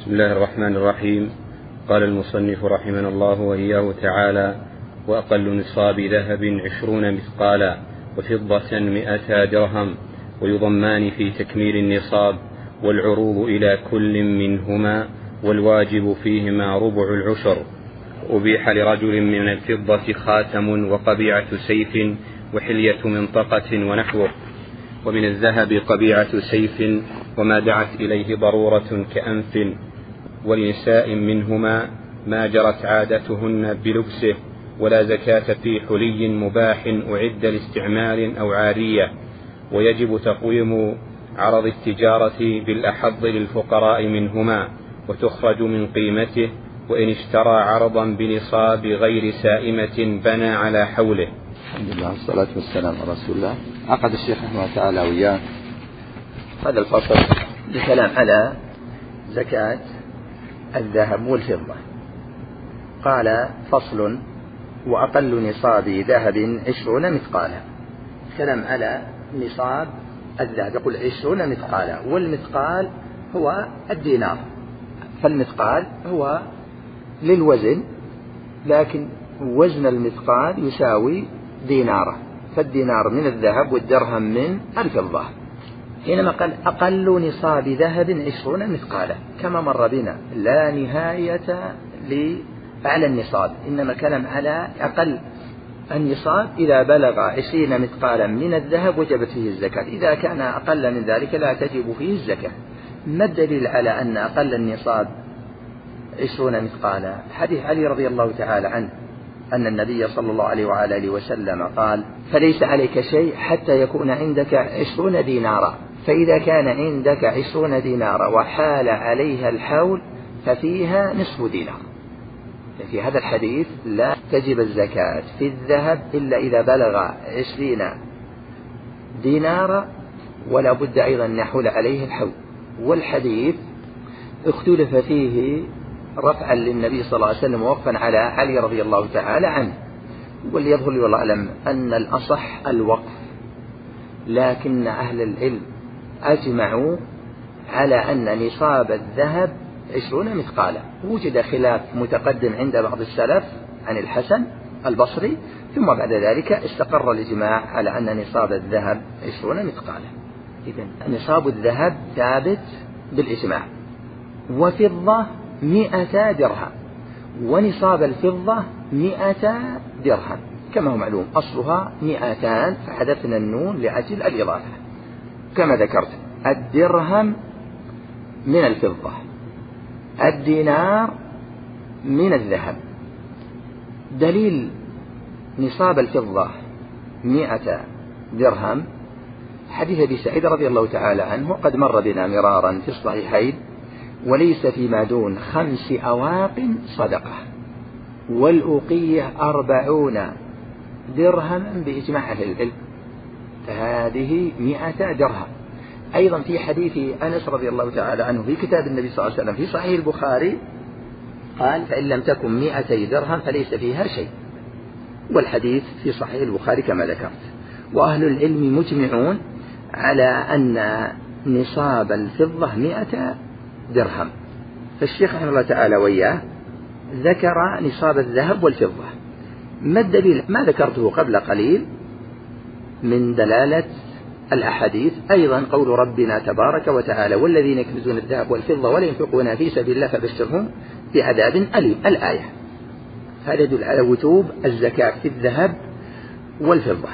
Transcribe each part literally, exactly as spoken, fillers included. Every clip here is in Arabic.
بسم الله الرحمن الرحيم. قال المصنف رحمنا الله وإياه تعالى: وأقل نصاب ذهب عشرون مثقالا وفضة مئتا درهم، ويضمان في تكميل النصاب، والعروض إلى كل منهما، والواجب فيهما ربع العشر. أبيح لرجل من الفضة خاتم وقبيعة سيف وحلية منطقة ونحوه، ومن الذهب قبيعة سيف وما دعت إليه ضرورة كأنف، ولنساء منهما ما جرت عادتهن بلبسه، ولا زكاة في حلي مباح أعد لاستعمال أو عارية. ويجب تقويم عرض التجارة بالأحظ للفقراء منهما، وتخرج من قيمته، وإن اشترى عرضا بنصاب غير سائمة بنى على حوله. الحمد لله والصلاة والسلام على رسول الله. عقد الشيخ رحمه الله تعالى وياه هذا الفصل بكلام على زكاة الذهب والفضة. قال: فصل: وأقل نصاب ذهب عشرون مثقالا. كلام على نصاب الذهب، يقول عشرون مثقالا، والمثقال هو الدينار. فالمثقال هو للوزن، لكن وزن المثقال يساوي ديناره، فالدينار من الذهب والدرهم من الفضة. حينما قال أقل نصاب ذهب عشرون مثقالا كما مر بنا، لا نهاية لأعلى النصاب، إنما كلام على أقل النصاب إذا بلغ عشرين مثقالا من الذهب وجبت فيه الزكاة، إذا كان أقل من ذلك لا تجب فيه الزكاة. ما الدليل على أن أقل النصاب عشرون مثقالا؟ حديث علي رضي الله تعالى عنه أن النبي صلى الله عليه وآله وسلم قال: فليس عليك شيء حتى يكون عندك عشرون دينارا، فإذا كان عندك عشرون دينارا وحال عليها الحول ففيها نصف دينار. في هذا الحديث لا تجب الزكاة في الذهب إلا إذا بلغ عشرين دينارا، ولا بد أيضا أن يحول عليه الحول. والحديث اختلف فيه رفعا للنبي صلى الله عليه وسلم ووقفا على علي رضي الله تعالى عنه، وليظهر لي والله أعلم أن الأصح الوقف، لكن أهل العلم أجمعوا على أن نصاب الذهب عشرون مثقالا. وجد خلاف متقدم عند بعض السلف عن الحسن البصري، ثم بعد ذلك استقر الإجماع على أن نصاب الذهب عشرون مثقالا. إذن نصاب الذهب ثابت بالإجماع. وفضة مئة درهم، ونصاب الفضة مئة درهم كما هو معلوم، أصلها مئتان فحذفنا النون لأجل الإضافة. كما ذكرت الدرهم من الفضة، الدينار من الذهب. دليل نصاب الفضة مئة درهم حديث أبي سعيد رضي الله تعالى عنه قد مر بنا مرارا في الصحيحين: وليس فيما دون خمس أواق صدقة، والأوقية أربعون درهما بإجماع أهل العلم، فهذه مئة درهم. أيضا في حديث أنس رضي الله تعالى عنه في كتاب النبي صلى الله عليه وسلم في صحيح البخاري قال: فإن لم تكن مئتي درهم فليس فيها شيء، والحديث في صحيح البخاري كما ذكرت. وأهل العلم مجمعون على أن نصاب الفضة مئة درهم. فالشيخ رحمه الله تعالى وياه ذكر نصاب الذهب والفضة. ما الدليل؟ ما ذكرته قبل قليل من دلالة الأحاديث. أيضا قول ربنا تبارك وتعالى: والذين يكنزون الذهب والفضة ولا ينفقونها في سبيل الله فبشرهم بعذاب أليم، الآية. هذا يدل على وجوب الزكاة في الذهب والفضة.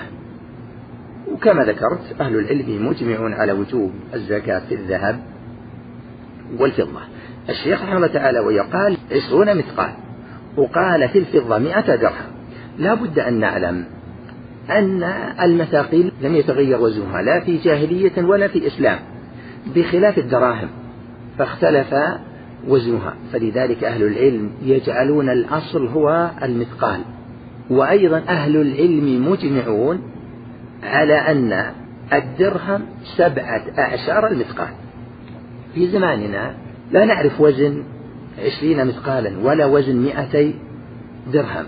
وكما ذكرت أهل العلم مجمعون على وجوب الزكاة في الذهب والفضة. الشيخ رحمه الله تعالى ويقال عشرون مثقال، وقال في الفضة مئة درهم. لا بد أن نعلم أن المثاقيل لم يتغير وزنها لا في جاهلية ولا في إسلام، بخلاف الدراهم فاختلف وزنها، فلذلك أهل العلم يجعلون الأصل هو المثقال. وأيضا أهل العلم مجمعون على أن الدرهم سبعة أعشار المثقال. في زماننا لا نعرف وزن عشرين مثقالا ولا وزن مئتي درهم.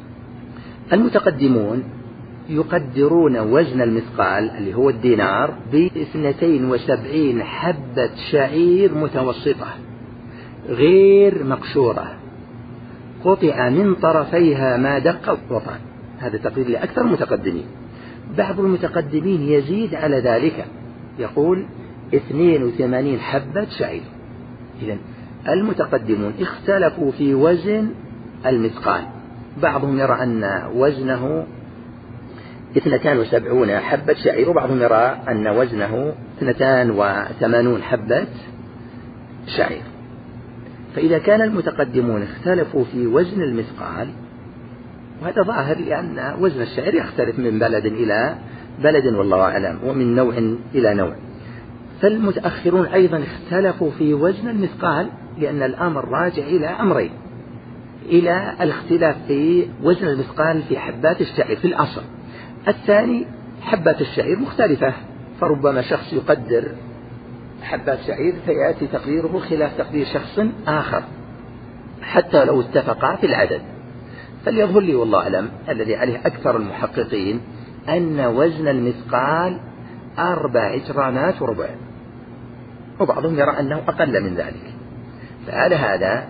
المتقدمون يقدرون وزن المثقال اللي هو الدينار باثنتين وسبعين حبة شعير متوسطة، غير مقشورة قطع من طرفيها ما دق وطعن. هذا تقدير لأكثر المتقدمين. بعض المتقدمين يزيد على ذلك، يقول اثنين وثمانين حبة شعير. إذن المتقدمون اختلفوا في وزن المثقال، بعضهم يرى أن وزنه اثنتان وسبعون حبة شعير، وبعضهم يرى أن وزنه اثنتان وثمانون حبة شعير. فإذا كان المتقدمون اختلفوا في وزن المثقال، وهذا ظاهر لأن وزن الشعير يختلف من بلد إلى بلد والله أعلم، ومن نوع إلى نوع، فالمتأخرون أيضا اختلفوا في وزن المثقال، لأن الأمر راجع إلى أمرين: إلى الاختلاف في وزن المثقال في حبات الشعير في الأصل، الثاني حبات الشعير مختلفة، فربما شخص يقدر حبات شعير فيأتي تقديره خلاف تقدير شخص آخر حتى لو اتفقا في العدد. فليظهر لي والله أعلم الذي عليه أكثر المحققين أن وزن المثقال أربع جرامات وربع، وبعضهم يرى أنه أقل من ذلك. فعلى هذا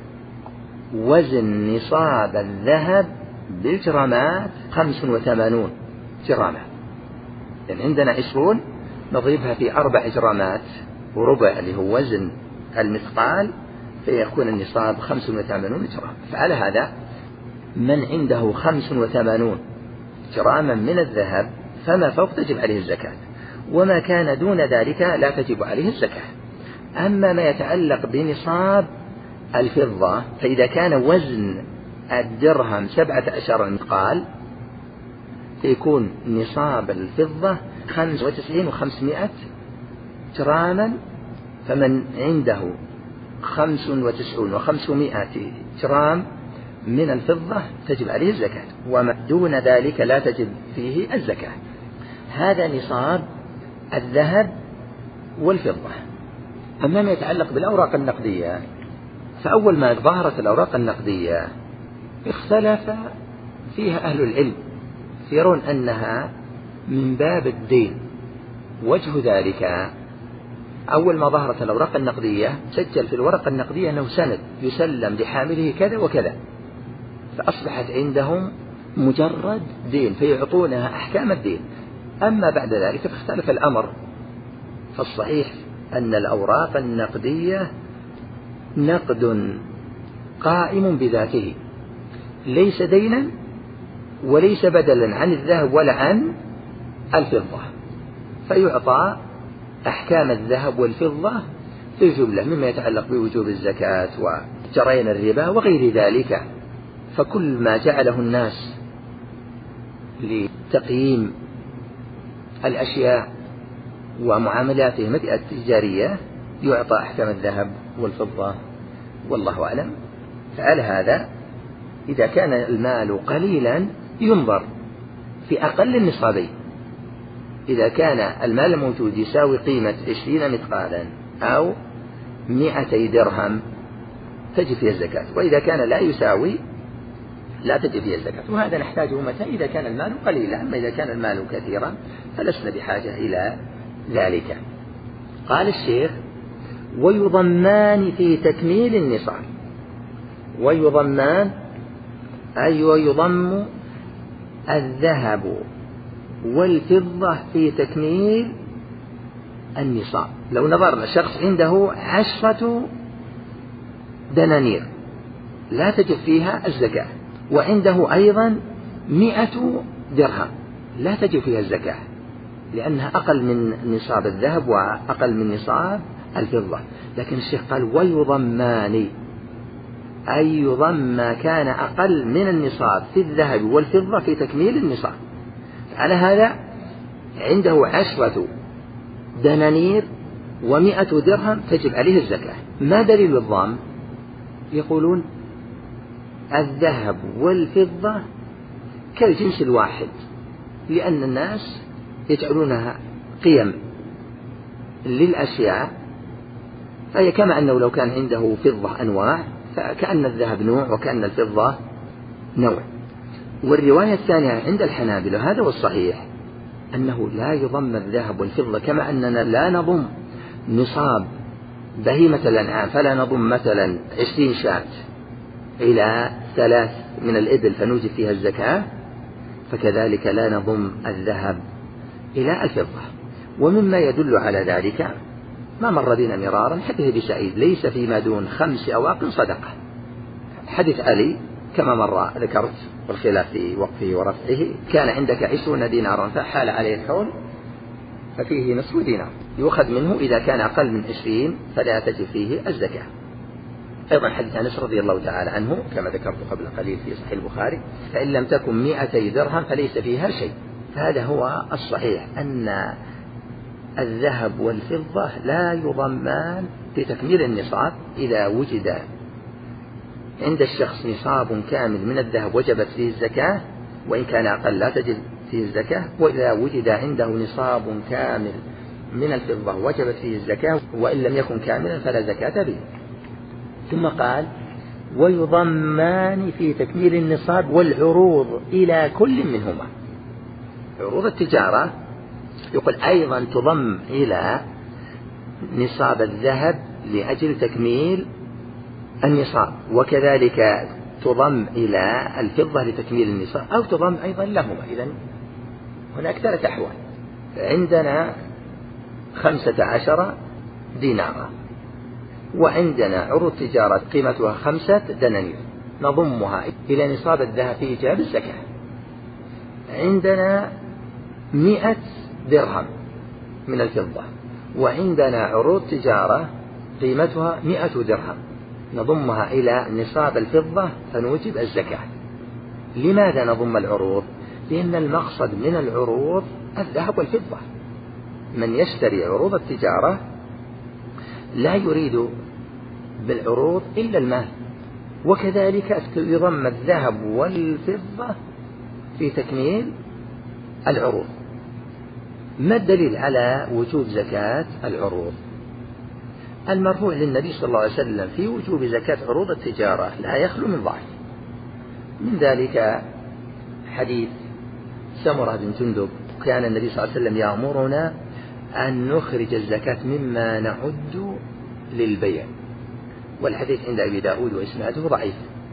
وزن نصاب الذهب بالجرامات خمس وثمانون جراما، يعني عندنا عشرون نضربها في أربع جرامات وربع اللي هو وزن المثقال، فيكون النصاب خمس وثمانون جرام. فعلى هذا من عنده خمس وثمانون جراما من الذهب فما فوق تجب عليه الزكاة، وما كان دون ذلك لا تجب عليه الزكاة. أما ما يتعلق بنصاب الفضة، فإذا كان وزن الدرهم سبعة عشر مثقال فيكون نصاب الفضة خمسة وتسعين وخمسمائة جراما، فمن عنده خمس وتسعون وخمسمائة جرام من الفضة تجب عليه الزكاة، وما دون ذلك لا تجب فيه الزكاة. هذا نصاب الذهب والفضة. أما ما يتعلق بالأوراق النقدية، فأول ما ظهرت الأوراق النقدية اختلف فيها أهل العلم، يرون أنها من باب الدين. وجه ذلك أول ما ظهرت الأوراق النقدية سجل في الورقة النقدية أنه سند يسلم لحامله كذا وكذا، فأصبحت عندهم مجرد دين فيعطونها أحكام الدين. أما بعد ذلك فاختلف الأمر، فالصحيح أن الأوراق النقدية نقد قائم بذاته، ليس دينا وليس بدلا عن الذهب ولا عن الفضة، فيعطى أحكام الذهب والفضة في الجملة مما يتعلق بوجوب الزكاة وجريان الربا وغير ذلك. فكل ما جعله الناس لتقييم الأشياء ومعاملاتهم التجارية يعطى أحكام الذهب والفضة والله أعلم. فعلى هذا إذا كان المال قليلا ينظر في أقل النصابين، إذا كان المال الموجود يساوي قيمة عشرين مثقالا أو مئتي درهم تجب فيها الزكاة، وإذا كان لا يساوي لا تجب فيها الزكاة. وهذا نحتاجه متى؟ إذا كان المال قليلا. أما إذا كان المال كثيرا فلسنا بحاجة إلى ذلك. قال الشيخ: ويضمان في تكميل النصاب. ويضمان أي ويضم الذهب والفضة في تكميل النصاب. لو نظرنا شخص عنده عشرة دنانير لا تجب فيها الزكاة، وعنده أيضا مئة درهم لا تجب فيها الزكاة، لأنها أقل من نصاب الذهب وأقل من نصاب الفضة. لكن الشيخ قال: ويضمان، أي يضم ما كان أقل من النصاب في الذهب والفضة في تكميل النصاب. على هذا عنده عشرة دنانير ومئة درهم تجب عليه الزكاة. ما دليل الضم؟ يقولون الذهب والفضة كالجنس الواحد، لأن الناس يجعلونها قيم للأشياء، فهي كما أنه لو كان عنده فضة أنواع فكأن الذهب نوع وكأن الفضة نوع. والرواية الثانية عند الحنابلة هذا والصحيح أنه لا يضم الذهب والفضة، كما أننا لا نضم نصاب بهيمة الأنعام فلا نضم مثلا عشرين شاة إلى ثلاث من الإبل فنوجد فيها الزكاة، فكذلك لا نضم الذهب إلى الفضة. ومما يدل على ذلك ما مر بنا مرارا حديث أبي سعيد ليس فيما دون خمس أواق صدقة. حديث علي كما مر ذكرت والخلاف في وقفه ورفعه، كان عندك عشرون دينارا فحال عليه الحول ففيه نصف دينار يؤخذ منه إذا كان أقل من عشرين فلا تجب فيه الزكاة. أيضا حديث أنس رضي الله تعالى عنه كما ذكرت قبل قليل في صحيح البخاري، فإن لم تكن مئتي درهم فليس فيها شيء. فهذا هو الصحيح أن الذهب والفضة لا يضمان في تكميل النصاب. إذا وجد عند الشخص نصاب كامل من الذهب وجبت فيه الزكاة، وإن كان أقل لا تجب فيه الزكاة. وإذا وجد عنده نصاب كامل من الفضة وجبت فيه الزكاة، وإن لم يكن كاملا فلا زكاة به. ثم قال ويضمان في تكميل النصاب والعروض إلى كل منهما. عروض التجارة يقول أيضا تضم إلى نصاب الذهب لأجل تكميل النصاب، وكذلك تضم إلى الفضة لتكميل النصاب، أو تضم أيضا لهما. إذن هناك ثلاثة أحوال. عندنا خمسة عشر دينارا، وعندنا عروض تجارة قيمتها خمسة دنانير نضمها إلى نصاب الذهب في إيجاب الزكاة. عندنا مئة درهم من الفضة، وعندنا عروض تجارة قيمتها مئة درهم نضمها إلى نصاب الفضة فنوجب الزكاة. لماذا نضم العروض؟ لأن المقصد من العروض الذهب والفضة. من يشتري عروض التجارة لا يريد بالعروض إلا المال، وكذلك يضم الذهب والفضة في تكميل العروض. ما الدليل على وجوب زكاة العروض؟ المرفوع للنبي صلى الله عليه وسلم في وجوب زكاة عروض التجارة لا يخلو من ضعف. من ذلك حديث سمرة بن جندب، كان النبي صلى الله عليه وسلم يأمرنا أن نخرج الزكاة مما نعد للبيع، والحديث عند أبي داود وإسناده ضعيف.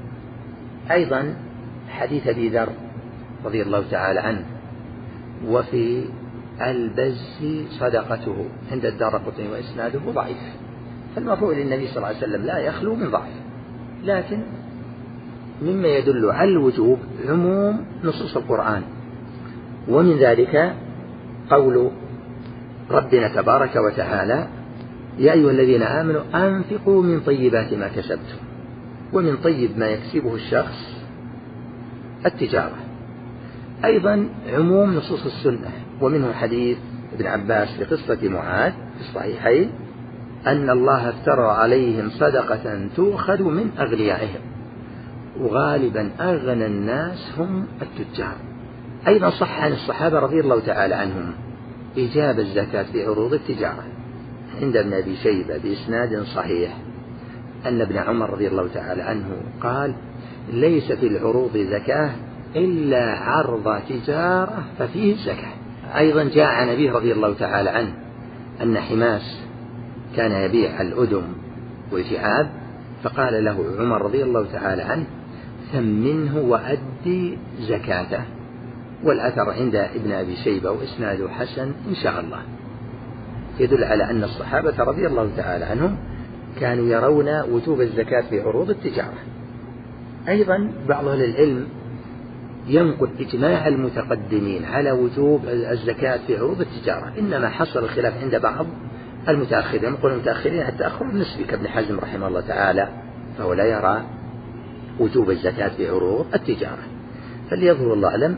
أيضا حديث أبي ذر رضي الله تعالى عنه وفي البز صدقته عند الدارقطني وإسناده ضعيف. فالمرفوع للنبي صلى الله عليه وسلم لا يخلو من ضعف، لكن مما يدل على الوجوب عموم نصوص القرآن، ومن ذلك قول ربنا تبارك وتعالى يا أيها الذين آمنوا أنفقوا من طيبات ما كسبتم. ومن طيب ما يكسبه الشخص التجارة. أيضا عموم نصوص السنة، ومنه حديث ابن عباس في قصة معاذ في الصحيحين أن الله افترى عليهم صدقة تؤخذ من أغنيائهم، وغالبا أغنى الناس هم التجار. أيضا صح عن الصحابة رضي الله تعالى عنهم إيجاب الزكاة في عروض التجارة عند ابن أبي شيبة بإسناد صحيح أن ابن عمر رضي الله تعالى عنه قال ليس في العروض زكاة إلا عرض تجارة ففيه الزكاة. أيضا جاء عن أبيه رضي الله تعالى عنه أن حماس كان يبيع الأدم والجعاب، فقال له عمر رضي الله تعالى عنه ثمنه وأدي زكاته. والأثر عند ابن أبي شيبة وإسناده حسن إن شاء الله، يدل على أن الصحابة رضي الله تعالى عنهم كانوا يرون وجوب الزكاة في عروض التجارة. أيضا بعض أهل العلم ينقل إجماع المتقدمين على وجوب الزكاة في عروض التجارة، إنما حصل الخلاف عند بعض المتأخرين. يقول المتأخرين التأخر النسبي كابن حزم رحمه الله تعالى، فهو لا يرى وجوب الزكاة في عروض التجارة. فليظهر الله أعلم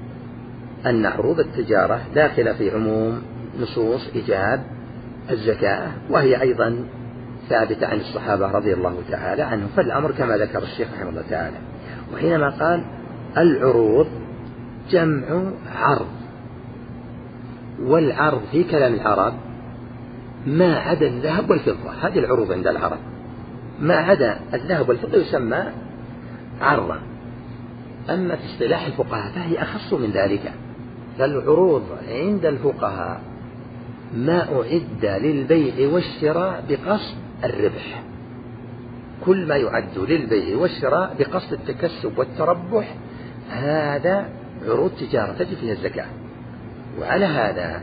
أن عروض التجارة داخلة في عموم نصوص إيجاب الزكاة، وهي أيضا ثابتة عن الصحابة رضي الله تعالى عنهم. فالأمر كما ذكر الشيخ رحمه الله تعالى. وحينما قال العروض جمع عرض، والعرض في كلام العرب ما عدا الذهب والفضة، هذه العروض عند العرب، ما عدا الذهب والفضة يسمى عرضا. أما في اصطلاح الفقهاء فهي أخص من ذلك. فالعروض عند الفقهاء ما أعد للبيع والشراء بقصد الربح. كل ما يعد للبيع والشراء بقصد التكسب والتربح هذا عروض تجارة تجب فيها الزكاة. وعلى هذا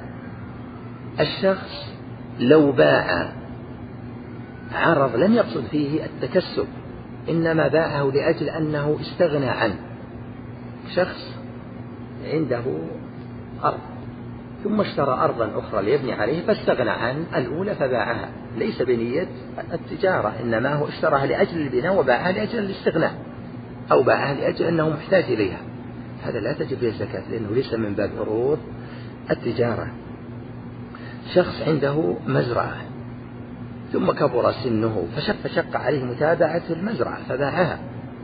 الشخص لو باع عرض لم يقصد فيه التكسب، إنما باعه لأجل أنه استغنى عنه. شخص عنده أرض ثم اشترى أرضا أخرى ليبني عليه فاستغنى عن الأولى فباعها، ليس بنية التجارة، إنما هو اشتراها لأجل البناء وباعها لأجل الاستغناء، أو باعها لأجل أنه محتاج إليها. هذا لا تجب فيه الزكاة لأنه ليس من باب عروض التجارة. شخص عنده مزرعة ثم كبر سنه فشق, فشق عليه متابعة المزرعة فباعها،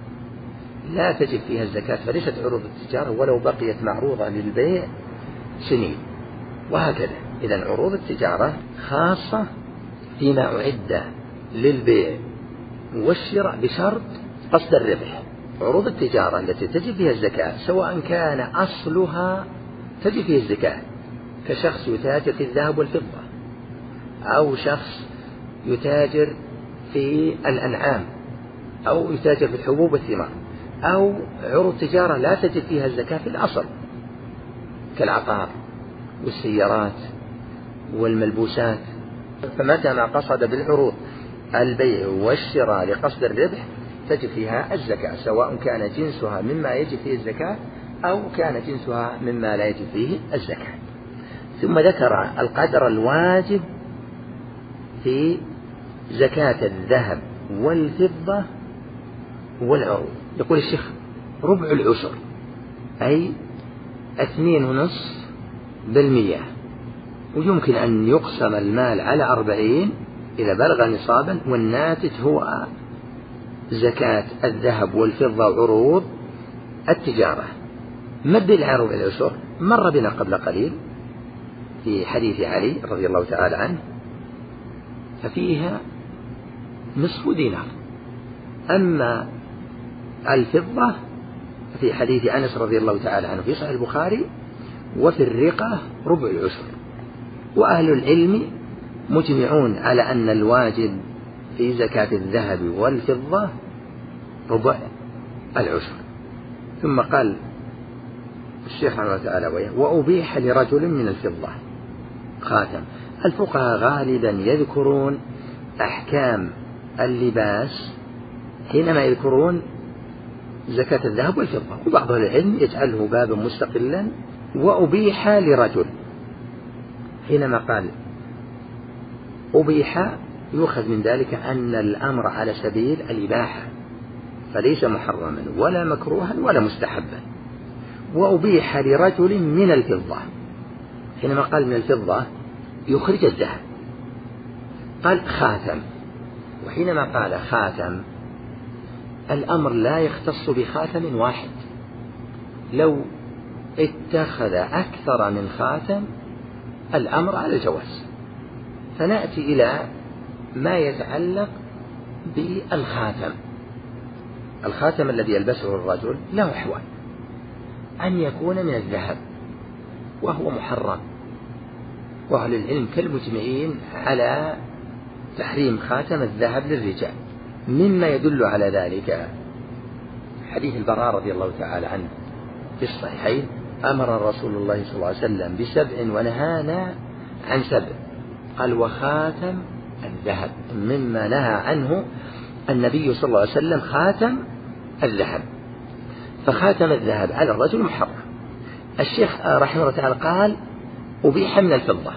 لا تجب فيها الزكاة، فليست عروض التجارة ولو بقيت معروضة للبيع سنين. وهكذا إذن عروض التجارة خاصة فيما أعد للبيع والشراء بشرط قصد الربح. عروض التجارة التي تجب فيها الزكاة سواء كان أصلها تجب فيها الزكاة، كشخص يتاجر في الذهب والفضة، أو شخص يتاجر في الأنعام، أو يتاجر في الحبوب والثمار، أو عروض تجارة لا تجب فيها الزكاة في الأصل كالعقار والسيارات والملبوسات. فمتى ما قصد بالعروض البيع والشراء لقصد الربح تجب فيها الزكاة، سواء كان جنسها مما يجب فيه الزكاة أو كان جنسها مما لا يجب فيه الزكاة. ثم ذكر القدر الواجب في زكاة الذهب والفضة والعروض. يقول الشيخ ربع العشر، أي اثنين ونصف بالمية، ويمكن أن يقسم المال على أربعين إذا بلغ نصابا، والناتج هو زكاة الذهب والفضة وعروض التجارة. مد العروض العشر مر بنا قبل قليل في حديث علي رضي الله تعالى عنه، ففيها نصف دينار. أما الفضة في حديث أنس رضي الله تعالى عنه في صحيح البخاري وفي الرقة ربع العشر. وأهل العلم مجمعون على أن الواجب في زكاة الذهب والفضة ربع العشر. ثم قال الشيخ رحمه الله تعالى وأبيح لرجل من الفضة خاتم. الفقهاء غالبا يذكرون أحكام اللباس حينما يذكرون زكاة الذهب والفضة، وبعض العلم يجعله بابا مستقلا. وأبيح لرجل حينما قال أبيح يؤخذ من ذلك أن الأمر على سبيل الإباحة، فليس محرما ولا مكروها ولا مستحبا. وأبيح لرجل من الفضة حينما قال من الفضة يخرج الذهب، قال خاتم. وحينما قال خاتم الأمر لا يختص بخاتم واحد، لو اتخذ أكثر من خاتم الأمر على الجواز. فنأتي إلى ما يتعلق بالخاتم. الخاتم الذي يلبسه الرجل له أحوال: أن يكون من الذهب وهو محرم، وأهل العلم كالمجمعين على تحريم خاتم الذهب للرجال. مما يدل على ذلك حديث البراء رضي الله تعالى عنه في الصحيحين: أمر رسول الله صلى الله عليه وسلم بسبع ونهانا عن سبع، قال وخاتم الذهب. مما نهى عنه النبي صلى الله عليه وسلم خاتم الذهب، فخاتم الذهب على الرجل محرم. الشيخ رحمه الله تعالى قال أبيح من الفضة،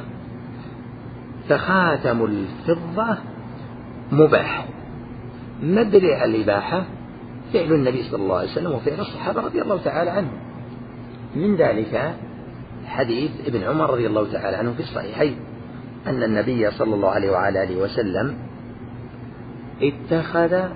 فخاتم الفضة مباح. ما الدليل على الإباحة؟ فعل النبي صلى الله عليه وسلم وفعل الصحابة رضي الله تعالى عنهم. من ذلك حديث ابن عمر رضي الله تعالى عنه في الصحيحين أن النبي صلى الله عليه وعلى آله وسلم اتخذ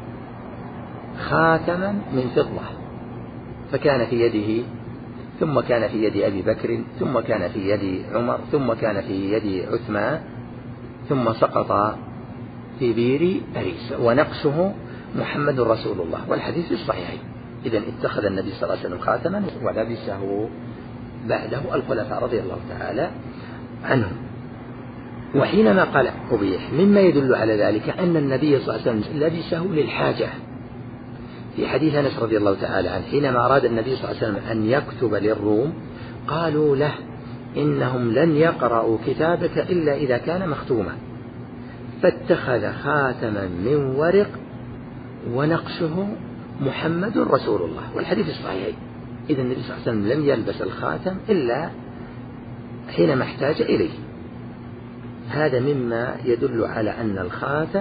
خاتما من فضة، فكان في يده، ثم كان في يد أبي بكر، ثم كان في يد عمر، ثم كان في يد عثمان، ثم سقط في بير أريس، ونقشه محمد رسول الله، والحديث في الصحيحين. إذن اتخذ النبي صلى الله عليه وسلم خاتما ولبسه بعده الخلفاء رضي الله تعالى عنهم. وحينما قال أبيح مما يدل على ذلك أن النبي صلى الله عليه وسلم لبسه للحاجة. في حديث أنس رضي الله تعالى عنه حينما أراد النبي صلى الله عليه وسلم أن يكتب للروم قالوا له إنهم لن يقرأوا كتابك إلا إذا كان مختوما، فاتخذ خاتما من ورق ونقشه محمد رسول الله، والحديث الصحيح. إذا النبي صلى الله عليه وسلم لم يلبس الخاتم إلا حينما احتاج إليه. هذا مما يدل على أن الخاتم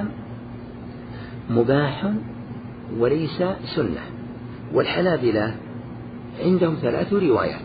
مباح وليس سنة. والحنابلة عندهم ثلاث روايات.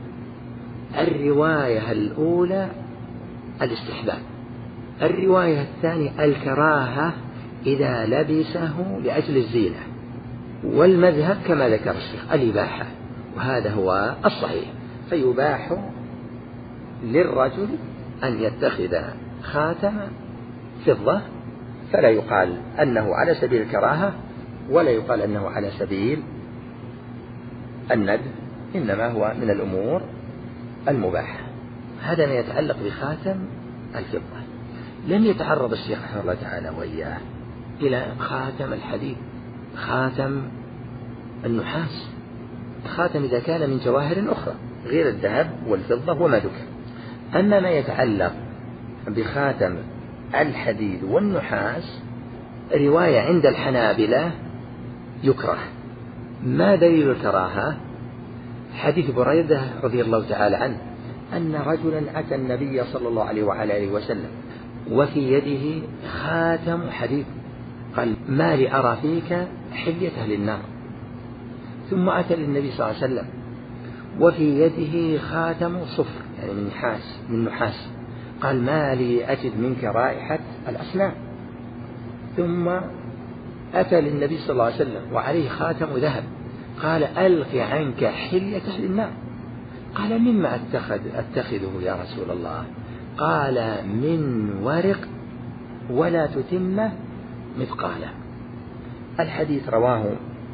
الرواية الأولى الاستحباب، الرواية الثانية الكراهة إذا لبسه لأجل الزينة، والمذهب كما ذكر الشيخ الإباحة، وهذا هو الصحيح. فيباح للرجل أن يتخذ خاتم فضة، فلا يقال أنه على سبيل الكراهة ولا يقال أنه على سبيل الندب، إنما هو من الأمور المباحة. هذا ما يتعلق بخاتم الفضة. لم يتعرض الشيخ رحمه الله تعالى وإياه إلى خاتم الحديد، خاتم النحاس، خاتم إذا كان من جواهر أخرى غير الذهب والفضة وما ذكر. أما ما يتعلق بخاتم الحديد والنحاس رواية عند الحنابلة يكره. ما دليل الكراهة؟ حديث بريدة رضي الله تعالى عنه أن رجلا أتى النبي صلى الله عليه وعلى آله وسلم وفي يده خاتم حديد، قال ما لي أرى فيك حلية أهل النار. ثم أتى للنبي صلى الله عليه وسلم وفي يده خاتم صفر يعني من نحاس من نحاس، قال ما لي أجد منك رائحة الأصنام. ثم أتى للنبي صلى الله عليه وسلم وعليه خاتم ذهب، قال ألق عنك حلية أهل النار. قال مما أتخذ أتخذه يا رسول الله؟ قال من ورق ولا تتمه مثقالا. الحديث رواه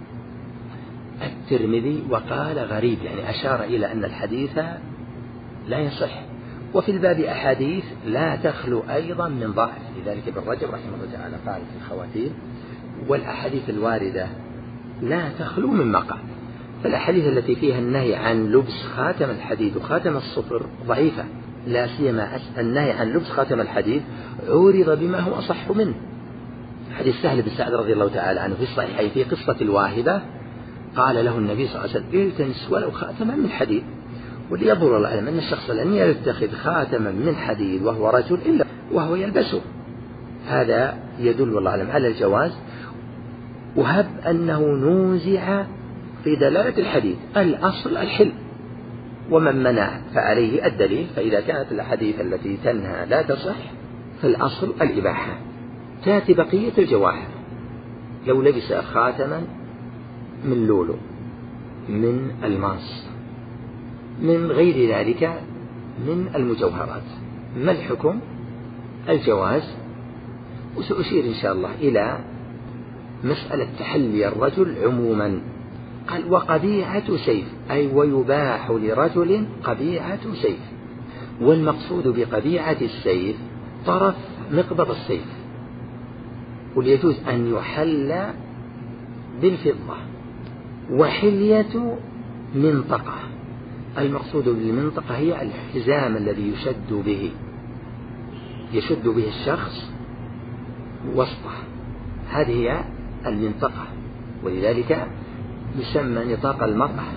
الترمذي وقال غريب، يعني أشار إلى أن الحديث لا يصح. وفي الباب أحاديث لا تخلو أيضا من ضعف، لذلك ابن رجب رحمه الله تعالى قال في الخواتيم والأحاديث الواردة لا تخلو من مقال. فالأحاديث التي فيها النهي عن لبس خاتم الحديد وخاتم الصفر ضعيفة، لا سيما النهي عن لبس خاتم الحديد عورض بما هو أصح منه. حديث سهل بن سعد رضي الله تعالى عنه في الصحيحين في قصة الواهبة، قال له النبي صلى الله عليه وسلم التمس ولو خاتما من حديد. وليظهر العلم أن الشخص لن يتخذ خاتما من حديد وهو رجل إلا وهو يلبسه. هذا يدل والله أعلم على الجواز. وهب أنه نوزع في دلالة الحديث، الأصل الحل، ومن منع فعليه الدليل. فإذا كانت الأحاديث التي تنهى لا تصح فالأصل الإباحة. تأتي بقية الجواهر، لو لبس خاتما من لولو، من الماس، من غير ذلك من المجوهرات، ما الحكم؟ الجواز. وسأشير إن شاء الله إلى مسألة تحلي الرجل عموما. قال وقبيعة سيف، أي ويباح لرجل قبيعة سيف. والمقصود بقبيعة السيف طرف مقبض السيف، وليجوز أن يحل بالفضة. وحلية منطقة، المقصود بالمنطقة هي الحزام الذي يشد به يشد به الشخص وسطه، هذه هي المنطقة، ولذلك يسمى نطاق المرأة.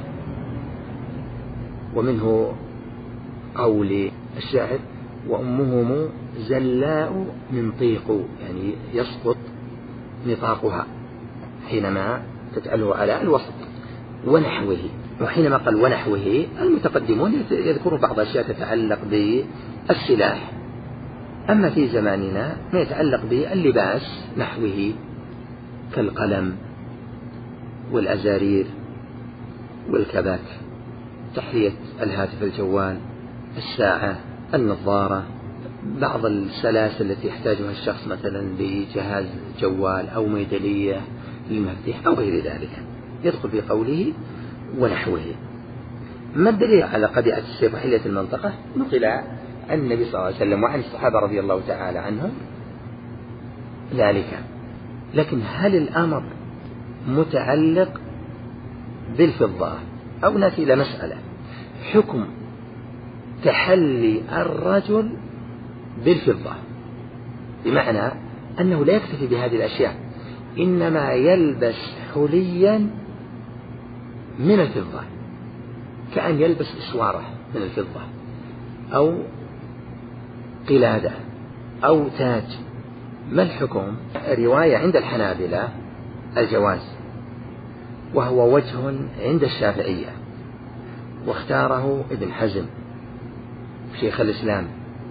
ومنه قول الشاعر وأمهم زلاء منطيق، يعني يسقط نطاقها حينما تجعله على الوسط. ونحوه، وحينما قال ونحوه المتقدمون يذكروا بعض الأشياء تتعلق بالسلاح. أما في زماننا ما يتعلق باللباس نحوه كالقلم والأزارير والكبات، تحلية الهاتف الجوال، الساعة، النظارة، بعض السلاسل التي يحتاجها الشخص مثلا لجهاز جوال أو ميدالية للمفاتيح أو غير ذلك، يدخل في قوله ونحوه. ما الدليل على قبيعة السيف وحلية المنطقة؟ نقل النبي صلى الله عليه وسلم وعن الصحابة رضي الله تعالى عنهم ذلك. لكن هل الأمر متعلق بالفضة؟ أو نأتي إلى مسألة حكم تحلي الرجل بالفضة، بمعنى أنه لا يكتفي بهذه الأشياء، إنما يلبس حليا من الفضة، كأن يلبس إسوارة من الفضة أو قلادة أو تاج. ما الحكم؟ رواية عند الحنابلة الجواز، وهو وجه عند الشافعية، واختاره ابن حزم شيخ الإسلام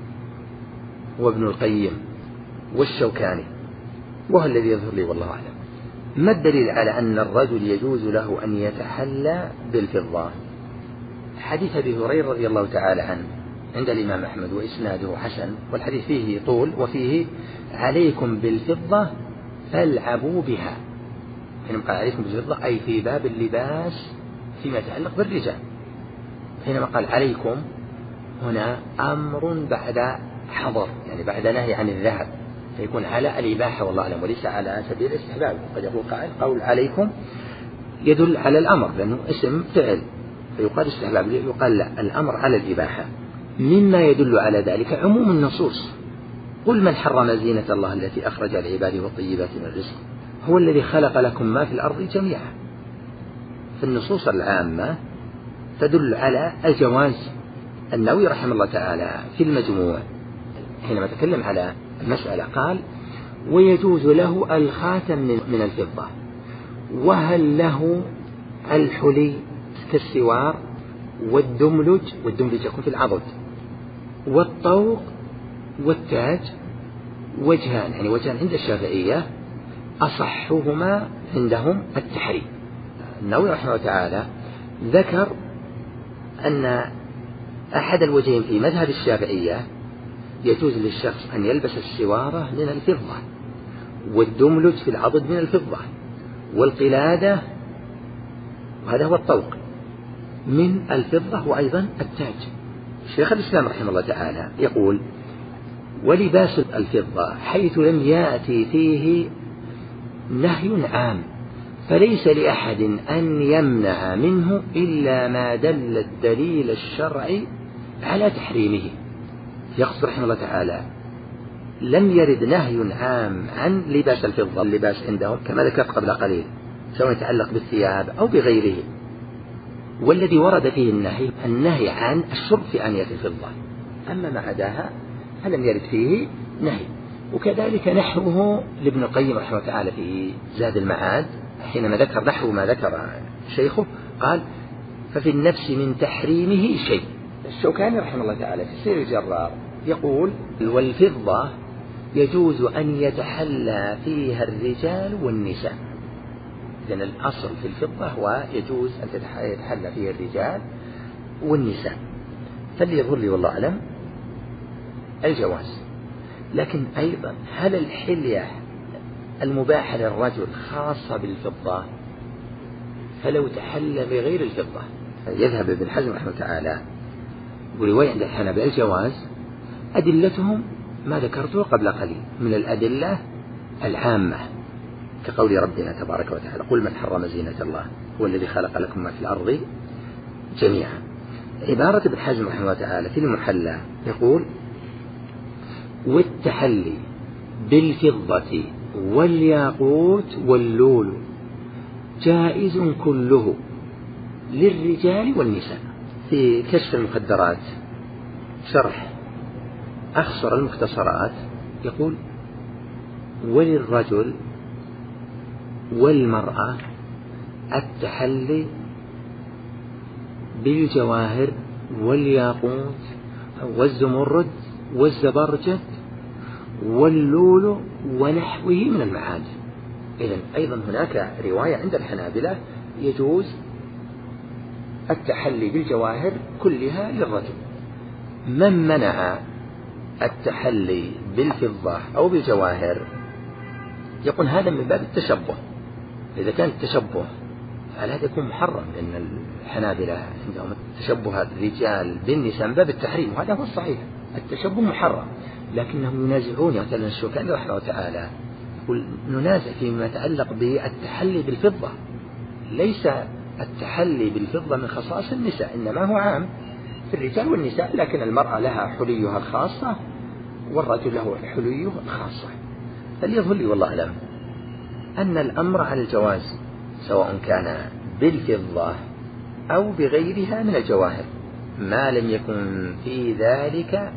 وابن القيم والشوكاني، وهو الذي يظهر لي والله أعلم. ما الدليل على أن الرجل يجوز له أن يتحلى بالفضة؟ حديث أبي هريرة رضي الله تعالى عنه عند الإمام أحمد وإسناده حسن، والحديث فيه طول وفيه عليكم بالفضة فالعبوا بها. حينما قال عليكم بالفضة أي في باب اللباس فيما يتعلق بالرجال، حينما قال عليكم هنا أمر بعد حظر، يعني بعد نهي عن الذهب، فيكون على الإباحة والله أعلم وليس على سبيل الاستحباب. قد يقول قائل قول عليكم يدل على الأمر لأنه اسم فعل فيقال استحباب، يقال لا، الأمر على الإباحة. مما يدل على ذلك عموم النصوص: قل من حرم زينة الله التي أخرج لعباده والطيبات من الرزق هو الذي خلق لكم ما في الأرض جميعا. فالنصوص العامة تدل على الجواز. النووي رحمه الله تعالى في المجموع حينما تكلم على المسألة قال: ويجوز له الخاتم من الفضة، وهل له الحلي كالسوار والدملج، والدملج يكون في العضد، والطوق والتاج، وجهان، يعني وجهان عند الشافعية أصحهما عندهم التحريم. النووي رحمه الله تعالى ذكر أن أحد الوجهين في مذهب الشافعية يجوز للشخص أن يلبس السوارة من الفضة، والدملج في العضد من الفضة، والقلادة وهذا هو الطوق من الفضة، وأيضا التاج. شيخ الإسلام رحمه الله تعالى يقول: ولباس الفضة حيث لم يأتي فيه نهي عام فليس لأحد أن يمنع منه إلا ما دل الدليل الشرعي على تحريمه. يقصد رحمه الله تعالى لم يرد نهي عام عن لباس الفضة، اللباس عندهم كما ذكرت قبل قليل سواء يتعلق بالثياب أو بغيره، والذي ورد فيه النهي النهي عن الشرب في آنية الفضة، أما ما عداها فلم يرد فيه نهي. وكذلك نحوه لابن القيم رحمه الله تعالى في زاد المعاد حينما ذكر نحو ما ذكر شيخه قال: ففي النفس من تحريمه شيء. الشوكاني رحمه الله تعالى في سير الجرار يقول: والفضة يجوز أن يتحلى فيها الرجال والنساء. لأن الأصل في الفضة هو يجوز أن يتحلى فيها الرجال والنساء، فاللي يظهر لي والله أعلم الجواز. لكن أيضا هل الحلية المباحة للرجل خاصة بالفضة؟ فلو تحلى بغير الفضة يذهب ابن حزم رحمه تعالى ورواية عند الحنابلة الجواز. أدلتهم ما ذكرته قبل قليل من الأدلة العامة كقول ربنا تبارك وتعالى: قل من حرم زينة الله هو الذي خلق لكم ما في الأرض جميعا. عبارة ابن حزم رحمه الله تعالى في المحلى يقول: والتحلي بالفضة والياقوت واللول جائز كله للرجال والنساء. في كشف المخدرات شرح أخصر المختصرات يقول: وللرجل والمرأة التحلي بالجواهر والياقوت والزمرد والزبرجد واللول ونحوه من المعادن. إذن أيضا هناك رواية عند الحنابلة يجوز التحلي بالجواهر كلها للرجل. من منع التحلي بالفضة أو بالجواهر يقول هذا من باب التشبه. إذا كان التشبه فهذا يكون محرم، لأن الحنابلة عندهم تشبه الرجال بالنساء من باب التحريم، وهذا هو الصحيح. التشبه محرم، لكنهم ينازعون مثلا الشوكاني رحمه الله تعالى يقول ننازع فيما يتعلق بالتحلي بالفضة، ليس التحلي بالفضة من خصائص النساء، إنما هو عام في الرجال والنساء، لكن المرأة لها حليها الخاصة والرجل له حليه الخاصة. فليظهر لي والله أعلم أن الأمر على الجواز سواء كان بالفضة أو بغيرها من الجواهر، ما لم يكن في ذلك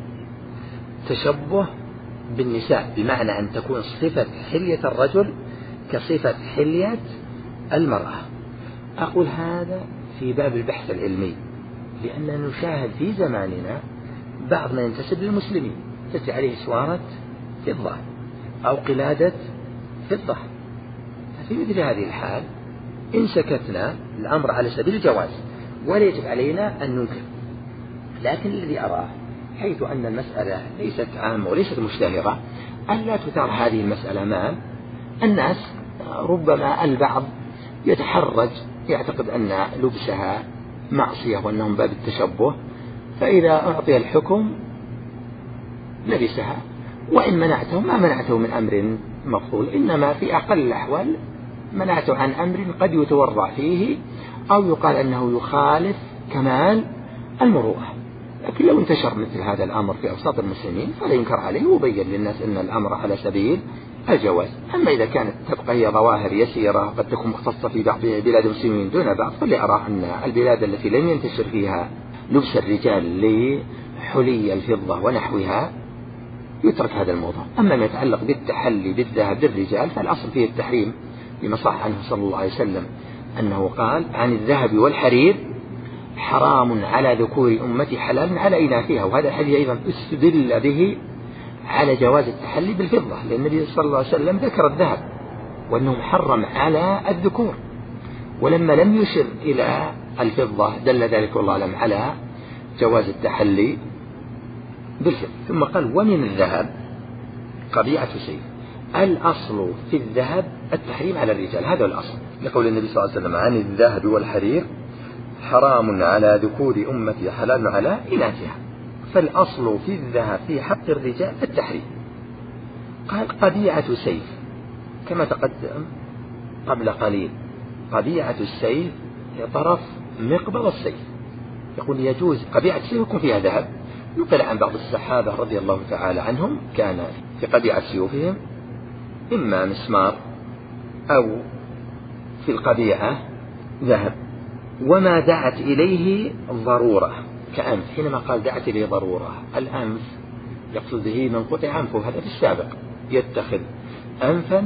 تشبه بالنساء، بمعنى أن تكون صفة حلية الرجل كصفة حلية المرأة. أقول هذا في باب البحث العلمي، لأننا نشاهد في زماننا بعض من ينتسب للمسلمين تأتي عليه سوارة فضة أو قلادة فضة. ففي مثل هذه الحال إن سكتنا الأمر على سبيل الجواز ولا يجب علينا أن ننكر، لكن الذي أراه حيث أن المسألة ليست عامة وليست مشتهرة أن لا تثار هذه المسألة أمام الناس. ربما البعض يتحرج يعتقد أن لبسها معصية وأنهم باب التشبه، فإذا أعطي الحكم لبسها، وإن منعته ما منعته من أمر مفضول، إنما في أقل الأحوال منعته عن أمر قد يتورع فيه أو يقال أنه يخالف كمال المروءة. لكن لو انتشر مثل هذا الأمر في أوساط المسلمين فلا ينكر عليه وبين للناس أن الأمر على سبيل الجواز. أما إذا كانت تبقى هي ظواهر يسيرة قد تكون مختصة في بعض بلاد المسلمين دون بعض، فلي أرى أن البلاد التي لم ينتشر فيها لبس الرجال لحلي الفضة ونحوها يترك هذا الموضوع. أما ما يتعلق بالتحلي بالذهب للرجال فالأصل فيه التحريم، لما صح عنه صلى الله عليه وسلم أنه قال عن الذهب والحرير حرام على ذكور أمتي حلال على إناثها. وهذا الحديث أيضا استدل به على جواز التحلي بالفضة، لأن النبي صلى الله عليه وسلم ذكر الذهب وأنه محرم على الذكور، ولما لم يشر إلى الفضة دل ذلك والله أعلم على جواز التحلي بالفضة. ثم قال ومن الذهب قبيعة سيف. الأصل في الذهب التحريم على الرجال، هذا الأصل، لقول النبي صلى الله عليه وسلم عن الذهب والحرير حرام على ذكور أمتي حلال على إناثها. فالأصل في الذهب في حق الرجال التحريم. قال قبيعة سيف كما تقدم قبل قليل، قبيعة السيف هي طرف مقبض السيف، يقول يجوز قبيعة السيف يكون فيها ذهب. نقل عن بعض الصحابة رضي الله تعالى عنهم كان في قبيعة سيوفهم إما مسمار أو في القبيعة ذهب، وما دعت إليه ضرورة كأنف. حينما قال دعت إليه ضرورة الأنف يقصد به من قطع أنفه، هذا في السابق يتخذ أنفا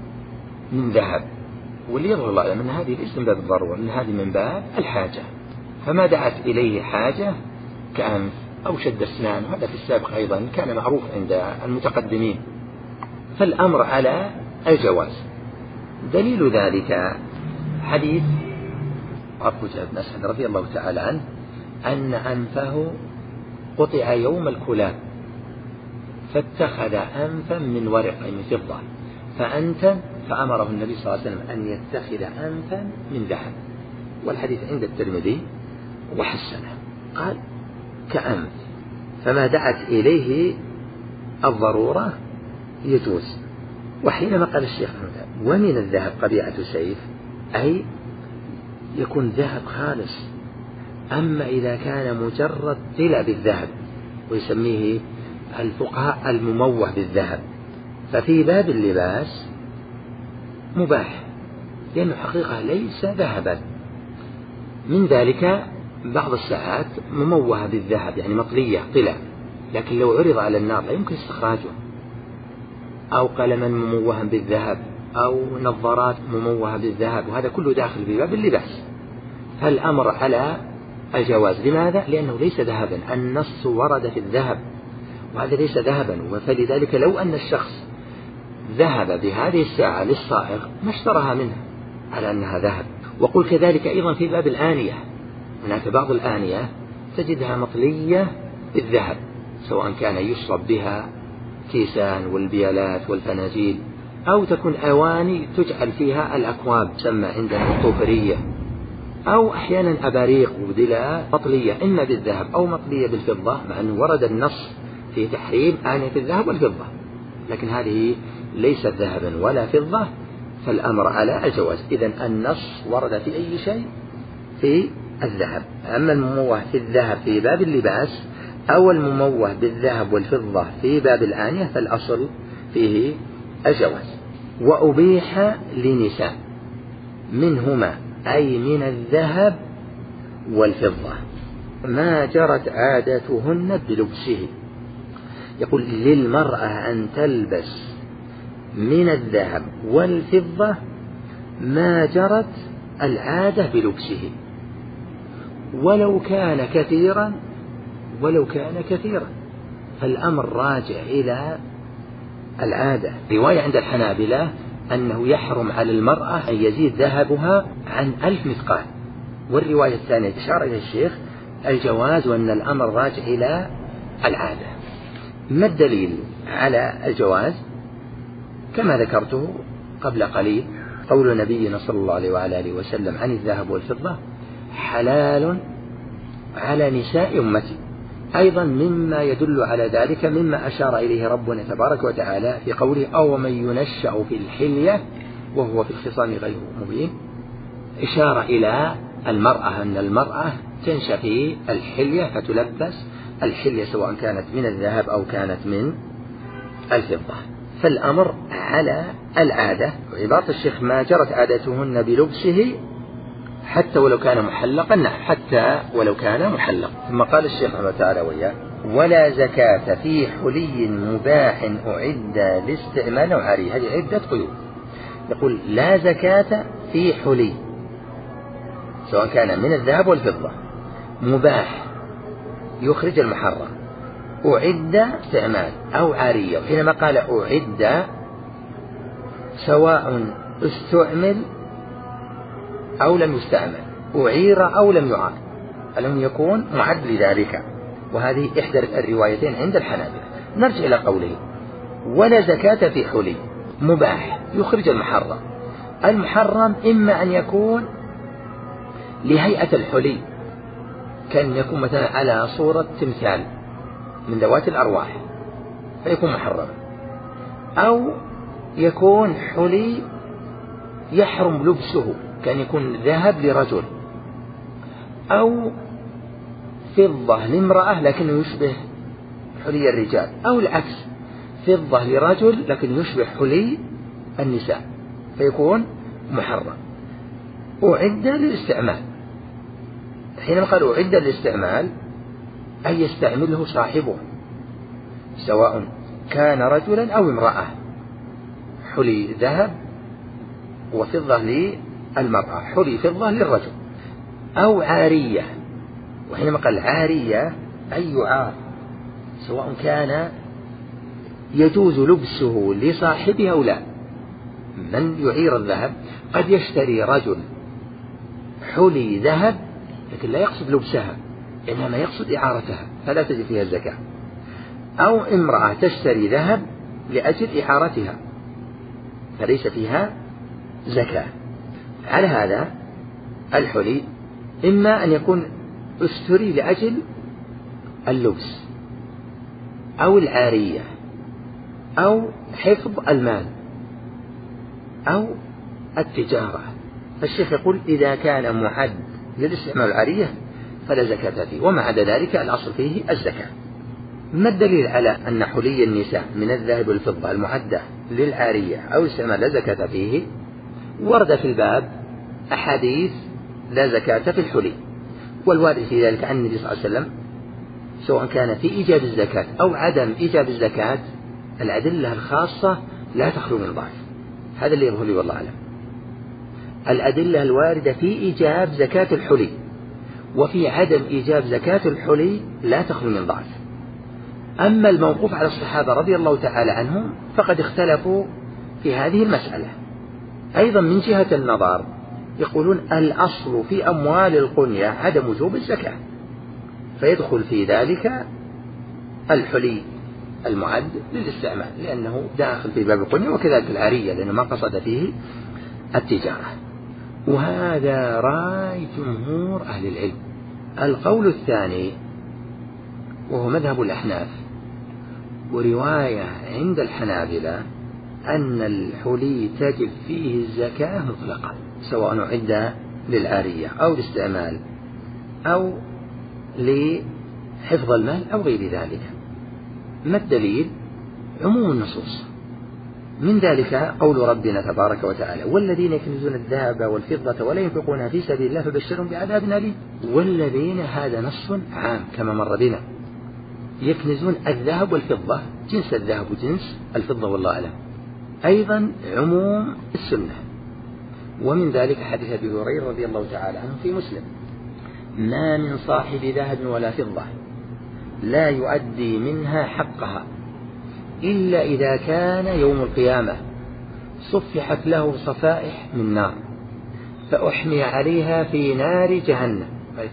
من ذهب، واللي يظهر الله من هذه ليس من باب الضرورة، من هذه من باب الحاجة. فما دعت إليه حاجة كأنف أو شد أسنان، هذا في السابق أيضا كان معروف عند المتقدمين. فالأمر على الجواز. دليل ذلك حديث عبد بن أسعد رضي الله تعالى عنه أن أنفه قطع يوم الكلاب فاتخذ أنفا من ورق من فضة فأنتن، فأمره النبي صلى الله عليه وسلم أن يتخذ أنفا من ذهب. والحديث عند الترمذي وحسنه. قال كأنف، فما دعت إليه الضرورة يجوز. وحينما قال الشيخ ومن الذهب قبيعة سيف أي يكون ذهب خالص. أما إذا كان مجرد طلع بالذهب ويسميه الفقهاء المموه بالذهب ففي باب اللباس مباح، لأنه حقيقة ليس ذهبا. من ذلك بعض الساعات مموهة بالذهب يعني مطلية طلع، لكن لو عرض على النار لا يمكن استخراجه، أو قلما مموها بالذهب أو نظارات مموهة بالذهب، وهذا كله داخل في باب اللباس. فالأمر على الجواز. لماذا؟ لأنه ليس ذهبا، النص ورد في الذهب وهذا ليس ذهبا. فلذلك لو أن الشخص ذهب بهذه الساعة للصائغ ما اشتراها منها على أنها ذهب. وقل كذلك أيضا في باب الآنية، هناك بعض الآنية تجدها مطلية بالذهب، سواء كان يشرب بها كيسان والبيالات والفناجيل، أو تكون أواني تجعل فيها الأكواب تسمى عندنا الطوفرية، أو أحيانا أباريق وبدلها مطلية إما بالذهب أو مطلية بالفضة، مع أن ورد النص في تحريم آنية الذهب والفضة، لكن هذه ليست ذهبا ولا فضة، فالأمر على الجواز. إذن النص ورد في أي شيء في الذهب. أما المموه في الذهب في باب اللباس أو المموه بالذهب والفضة في باب الآنية فالأصل فيه الجواز. وأبيح لنساء منهما أي من الذهب والفضة ما جرت عادتهن بلبسه. يقول للمرأة أن تلبس من الذهب والفضة ما جرت العادة بلبسه، ولو كان كثيرا ولو كان كثيرا فالأمر راجع إلى العادة. رواية عند الحنابلة أنه يحرم على المرأة أن يزيد ذهبها عن ألف مثقال، والرواية الثانية إشار إلى الشيخ الجواز وأن الأمر راجع إلى العادة. ما الدليل على الجواز؟ كما ذكرته قبل قليل قول نبينا صلى الله عليه وعلى آله وسلم عن الذهب والفضة حلال على نساء أمتي. أيضا مما يدل على ذلك مما أشار إليه ربنا تبارك وتعالى في قوله أو من ينشأ في الحلية وهو في الخصام غير مبين، إشارة إلى المرأة أن المرأة تنشأ في الحلية فتلبس الحلية سواء كانت من الذهب أو كانت من الفضة، فالأمر على العادة. وعبارة الشيخ ما جرت عادتهن بلبسه حتى ولو كان محلقا، نعم حتى ولو كان محلق. ثم قال الشيخ رحمه تعالى وياه ولا زكاة في حلي مباح أعد لاستعمال عارية. هذه عدة قيود. يقول لا زكاة في حلي سواء كان من الذهب والفضة مباح يخرج المحرم أعد استعمال أو عارية. حينما قال أعد سواء استعمل أو لم يستعمل، أعير أو لم يعار، لم يكون معد لذلك. وهذه إحدى الروايتين عند الحنابلة. نرجع إلى قوله ولا زكاة في حلي مباح يخرج المحرم. المحرم إما أن يكون لهيئة الحلي كان يكون مثلا على صورة تمثال من ذوات الأرواح فيكون محرما، أو يكون حلي يحرم لبسه كان يكون ذهب لرجل، أو فضة لامرأة لكنه يشبه حلي الرجال، أو العكس فضة لرجل لكن يشبه حلي النساء فيكون محرم. أعد للاستعمال. حينما قالوا أعد للاستعمال أي يستعمله صاحبه سواء كان رجلا أو امرأة، حلي ذهب وفضة للمرأة، حلي فضة للرجل، أو عارية. وحينما قال عارية أي يعار سواء كان يجوز لبسه لصاحبه أو لا. من يعير الذهب قد يشتري رجل حلي ذهب لكن لا يقصد لبسها إنما يقصد إعارتها فلا تجب فيها الزكاة، أو امرأة تشتري ذهب لأجل إعارتها فليس فيها زكاة. على هذا الحلي إما أن يكون اشتري لأجل اللبس أو العارية أو حفظ المال أو التجارة. فالشيخ يقول إذا كان معد للاستعمال العارية فلا زكاة فيه، وما عدا ذلك الأصل فيه الزكاة. ما الدليل على أن حلي النساء من الذهب والفضة المعدة للعارية أو الاستعمال لا زكاة فيه؟ ورد في الباب أحاديث لا زكاة في الحلي، والوارد في ذلك عن النبي صلى الله عليه وسلم سواء كان في إيجاب الزكاة أو عدم إيجاب الزكاة الأدلة الخاصة لا تخلو من ضعف. هذا اللي يظهر لي والله أعلم. الأدلة الواردة في إيجاب زكاة الحلي وفي عدم إيجاب زكاة الحلي لا تخلو من ضعف. أما الموقوف على الصحابة رضي الله تعالى عنهم فقد اختلفوا في هذه المسألة. أيضا من جهة النظر يقولون الأصل في أموال القنية عدم وجوب الزكاة، فيدخل في ذلك الحلي المعد للاستعمال لأنه داخل في باب القنية، وكذلك العارية لأنه ما قصد فيه التجارة. وهذا رأي جمهور أهل العلم. القول الثاني وهو مذهب الأحناف ورواية عند الحنابلة أن الحلي تجب فيه الزكاة مطلقة، سواء أعد للعارية أو للاستعمال أو لحفظ المال أو غير ذلك. ما الدليل؟ عموم النصوص، من ذلك قول ربنا تبارك وتعالى: والذين يكنزون الذهب والفضة ولا ينفقونها في سبيل الله فبشرهم بعذاب أليم. والذين هذا نص عام كما مر بنا، يكنزون الذهب والفضة، جنس الذهب وجنس الفضة والله أعلم، أيضا عموم السنة. ومن ذلك حديث أبي هريرة رضي الله تعالى عنه في مسلم: ما من صاحب ذهب ولا فضة لا يؤدي منها حقها إلا إذا كان يوم القيامة صفحت له صفائح من نار فأحمي عليها في نار جهنم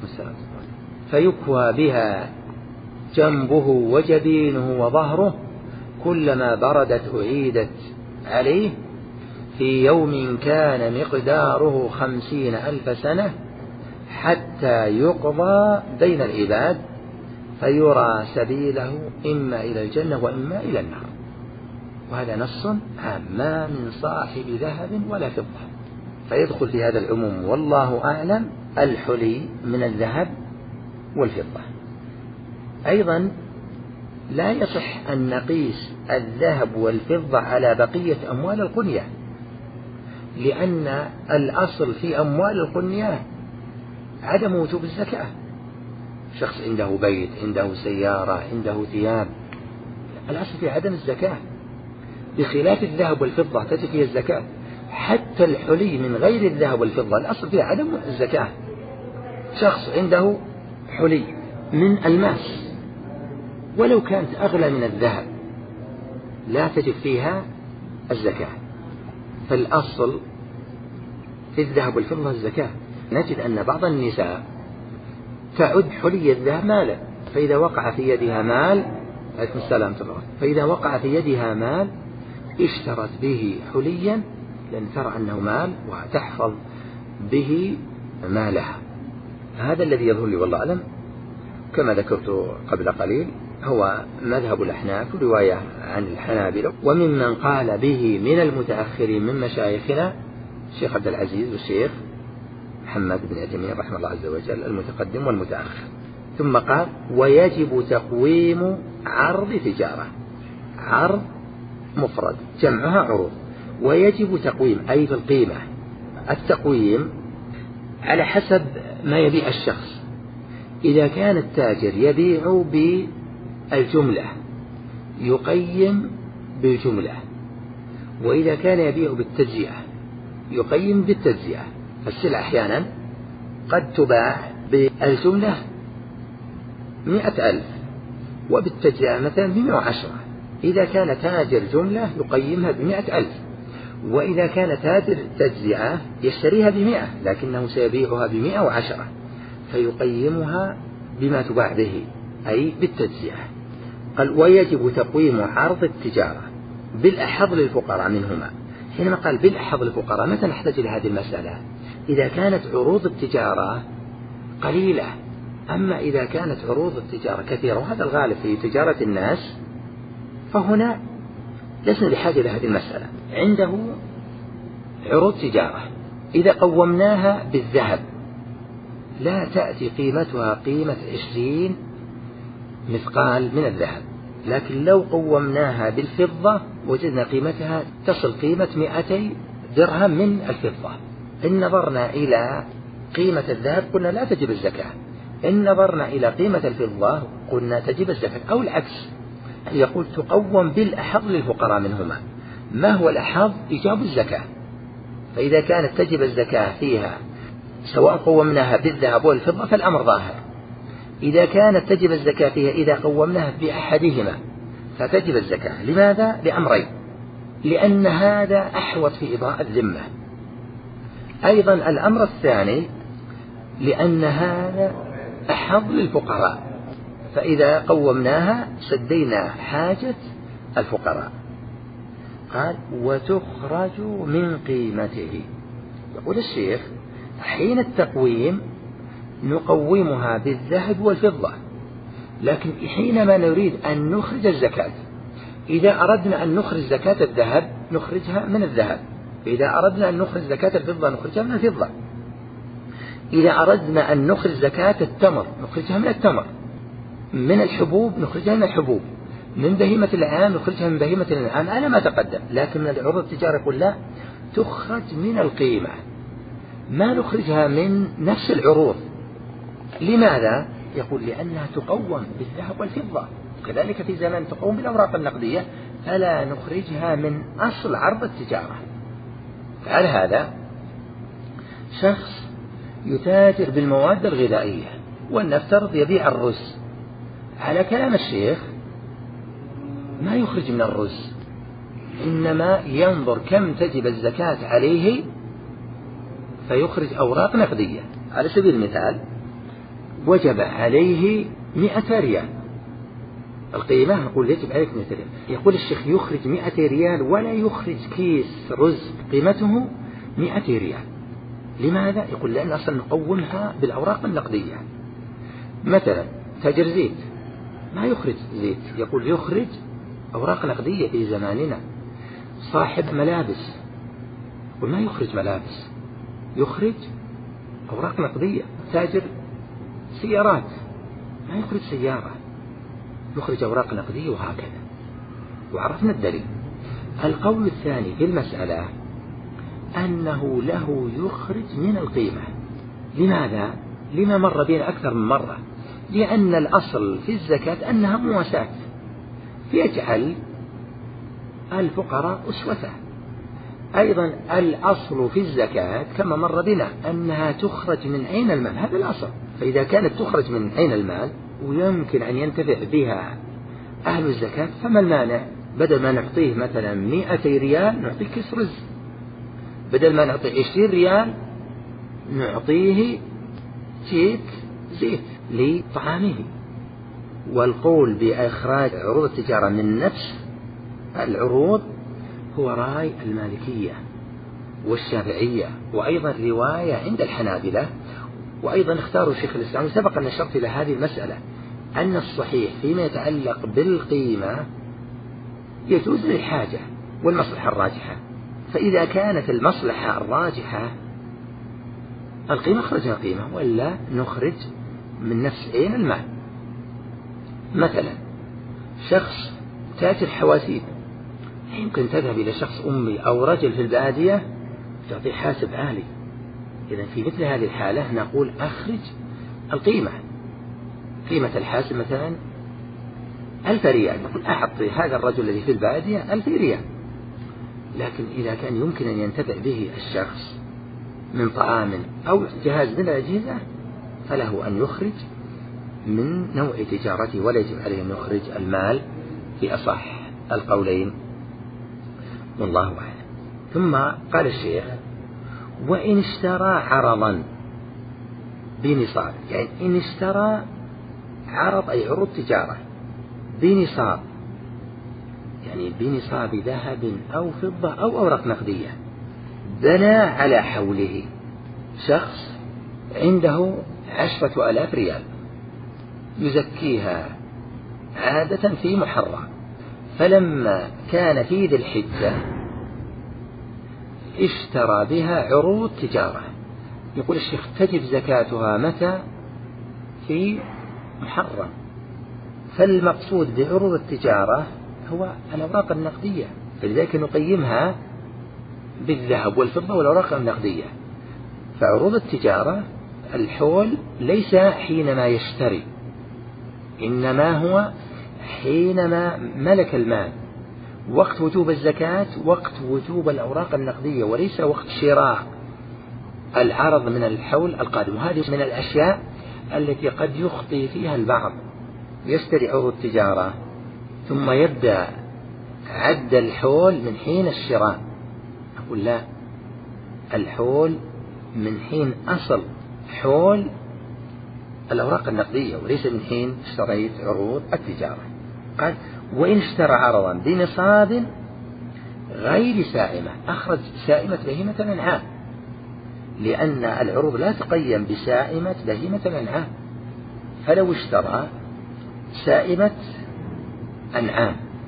فيكوى بها جنبه وجبينه وظهره، كلما بردت أعيدت عليه في يوم كان مقداره خمسين ألف سنة حتى يقضى بين العباد فيرى سبيله إما إلى الجنة وإما إلى النار. وهذا نص عام: ما من صاحب ذهب ولا فضة. فيدخل في هذا العموم والله أعلم الحلي من الذهب والفضة. أيضا لا يصح أن نقيس الذهب والفضة على بقية أموال القنية، لأن الأصل في أموال القنية عدم وجوب الزكاة. شخص عنده بيت، عنده سيارة، عنده ثياب، الأصل في عدم الزكاة، بخلاف الذهب والفضة تجب فيها الزكاة. حتى الحلي من غير الذهب والفضة الأصل فيها عدم الزكاة. شخص عنده حلي من الماس ولو كانت أغلى من الذهب لا تجب فيها الزكاة، فالأصل في الذهب والفضة الزكاة. نجد أن بعض النساء تعد حلي الذهب مالا، فإذا وقع في يدها مال عليكم السلام تبارك فإذا وقع في يدها مال اشترت به حليا لأن ترى أنه مال وتحفظ به مالها. هذا الذي يظهر لي والله أعلم كما ذكرت قبل قليل هو مذهب الأحناف ورواية عن الحنابلة، وممن قال به من المتأخرين من مشايخنا الشيخ عبد العزيز والشيخ محمد بن تيمية رحمه الله عز وجل، المتقدم والمتأخر. ثم قال: ويجب تقويم عرض تجارة. عرض مفرد جمعها عروض، ويجب تقويم أي في القيمة. التقويم على حسب ما يبيع الشخص. إذا كان التاجر يبيع بالجملة يقيم بالجملة، وإذا كان يبيع بالتجزئة يقيم بالتجزئة. السلعة أحيانا قد تباع بالجملة مئة ألف وبالتجزئة مثلا بمئة وعشرة. إذا كان تاجر جملة يقيمها بمئة ألف، وإذا كان تاجر تجزئة يشتريها بمئة لكنه سيبيعها بمئة وعشرة فيقيمها بما تباع به أي بالتجزئة. قال: ويجب تقويم عرض التجارة بالأحظ للفقراء منهما. حينما قال بالأحظ للفقراء متى نحتاج لهذه المسألة؟ إذا كانت عروض التجارة قليلة. أما إذا كانت عروض التجارة كثيرة، وهذا الغالب في تجارة الناس، فهنا لسنا بحاجة لهذه المسألة. عنده عروض تجارة إذا قومناها بالذهب لا تأتي قيمتها قيمة عشرين مثقال من الذهب، لكن لو قومناها بالفضة وجدنا قيمتها تصل قيمة مئتي درهم من الفضة. إن نظرنا إلى قيمة الذهب قلنا لا تجب الزكاة، إن نظرنا إلى قيمة الفضة قلنا تجب الزكاة، أو العكس. يقول تقوم بالأحظ للفقراء منهما. ما هو الأحظ؟ إيجاب الزكاة. فإذا كانت تجب الزكاة فيها سواء قومناها بالذهب والفضة فالأمر ظاهر. إذا كانت تجب الزكاة فيها إذا قومناها بأحدهما فتجب الزكاة. لماذا؟ لأمرين: لأن هذا أحوط في إبراء الذمة. أيضا الأمر الثاني لأن هذا أحظ للفقراء، فإذا قومناها سدينا حاجة الفقراء. قال: وتخرج من قيمته. يقول الشيخ: حين التقويم نقومها بالذهب والفضة، لكن حينما نريد أن نخرج الزكاة إذا أردنا أن نخرج زكاة الذهب نخرجها من الذهب، إذا أردنا أن نخرج زكاة الفضة نخرجها من الفضة، إذا أردنا أن نخرج زكاة التمر نخرجها من التمر، من الحبوب نخرجها من الحبوب، من بهيمة الأنعام نخرجها من بهيمة الأنعام على ما تقدم. لكن من العروض التجارة يقول لا، تخرج من القيمة، ما نخرجها من نفس العروض. لماذا؟ يقول لأنها تقوم بالذهب والفضة، وكذلك في زمان تقوم بالأوراق النقدية، فلا نخرجها من أصل عرض التجارة. على هذا شخص يتاجر بالمواد الغذائية ولنفترض يبيع الرز، على كلام الشيخ ما يخرج من الرز، إنما ينظر كم تجب الزكاة عليه فيخرج أوراق نقدية. على سبيل المثال وجب عليه مئة ريال القيمة، نقول يجب عليك مئة ريال، يقول الشيخ يخرج مئة ريال ولا يخرج كيس رز قيمته مئة ريال. لماذا؟ يقول لأن أصلا نقومها بالأوراق النقدية. مثلا تاجر زيت ما يخرج زيت، يقول يخرج أوراق نقدية في زماننا. صاحب ملابس يقول ما يخرج ملابس، يخرج أوراق نقدية. تاجر سيارات ما يخرج سيارة، يخرج أوراق نقدية، وهكذا. وعرفنا الدليل. القول الثاني في المسألة أنه له يخرج من القيمة. لماذا؟ لما مر بنا أكثر من مرة، لأن الأصل في الزكاة أنها مواساة، يجعل الفقراء أسوته. أيضا الأصل في الزكاة كما مر بنا أنها تخرج من عين المال، هذا الأصل. فإذا كانت تخرج من عين المال ويمكن أن ينتفع بها أهل الزكاة، فما المانع؟ بدل ما نعطيه مثلا مئة ريال نعطيه كيس رز، بدل ما نعطيه عشرين ريال نعطيه كيس زيت لطعامه. والقول بإخراج عروض التجارة من نفس العروض هو رأي المالكية والشافعية، وأيضا رواية عند الحنابلة، وأيضا اختاروا شيخ الإسلام. سبق أن أشرت إلى هذه المسألة أن الصحيح فيما يتعلق بالقيمة يجوز للحاجة والمصلحة الراجحة، فإذا كانت المصلحة الراجحة القيمة خرجها قيمة، ولا نخرج من نفس عين المال. مثلا شخص تاجر حواسيب، يمكن تذهب إلى شخص أمي أو رجل في البادية تعطيه حاسب عالي، إذا في مثل هذه الحالة نقول أخرج القيمة، قيمة الحاسب مثلا ألف ريال، نقول أعطي هذا الرجل الذي في البادية ألف ريال. لكن إذا كان يمكن أن ينتفع به الشخص من طعام أو جهاز من الأجهزة فله أن يخرج من نوع تجارته، ولا يجب عليه أن يخرج المال في أصح القولين، والله أعلم. ثم قال الشيخ وإن اشترى عرضا بنصاب، يعني إن اشترى عرض أي عروض تجارة بنصاب، يعني بنصاب ذهب أو فضة أو أوراق نقدية، بنى على حوله. شخص عنده عشرة آلاف ريال يزكيها عادة في محرم، فلما كان في ذي الحجة اشترى بها عروض تجارة، يقول الشيخ تجب زكاتها متى؟ في محرم. فالمقصود بعروض التجارة هو الأوراق النقدية، فلذلك نقيمها بالذهب والفضة والأوراق النقدية. فعروض التجارة الحول ليس حينما يشتري، إنما هو حينما ملك المال، وقت وجوب الزكاة وقت وجوب الأوراق النقدية، وليس وقت شراء العرض من الحول القادم. وهذه من الأشياء التي قد يخطي فيها البعض، يشتري عروض تجارة ثم يبدأ عد الحول من حين الشراء. أقول لا، الحول من حين أصل حول الأوراق النقدية، وليس من حين اشتريت عروض التجارة. قال وإن اشترى عرضا بنصاب غير سائمة، أخرج سائمة بهيمة الأنعام، لأن العروض لا تقيم بسائمة بهيمة الأنعام. فلو اشترى سائمة أنعام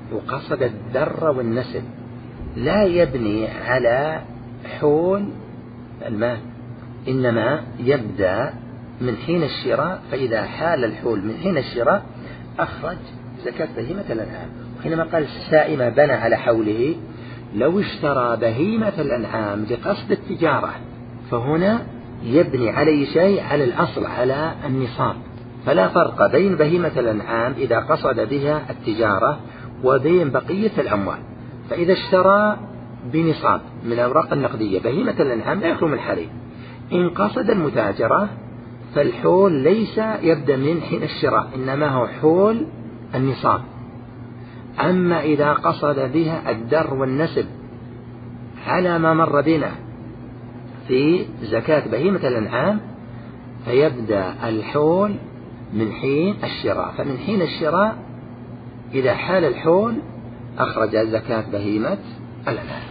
وقصد الدر والنسب لا يبني على حول المال، إنما يبدأ من حين الشراء، فإذا حال الحول من حين الشراء أخرج زكاة بهيمة الأنعام. وحينما قال السائمة بنى على حوله، لو اشترى بهيمة الأنعام لقصد التجارة فهنا يبني عليه شيء على الأصل على النصاب، فلا فرق بين بهيمة الأنعام إذا قصد بها التجارة وبين بقية الأموال. فإذا اشترى بنصاب من الأوراق النقدية بهيمة الأنعام لا يخلو من حالين. إن قصد المتاجرة فالحول ليس يبدأ من حين الشراء، إنما هو حول النصاب. أما إذا قصد بها الدر والنسب على ما مر بنا في زكاة بهيمة الأنعام فيبدأ الحول من حين الشراء، فمن حين الشراء إذا حال الحول أخرج زكاة بهيمة الأنعام.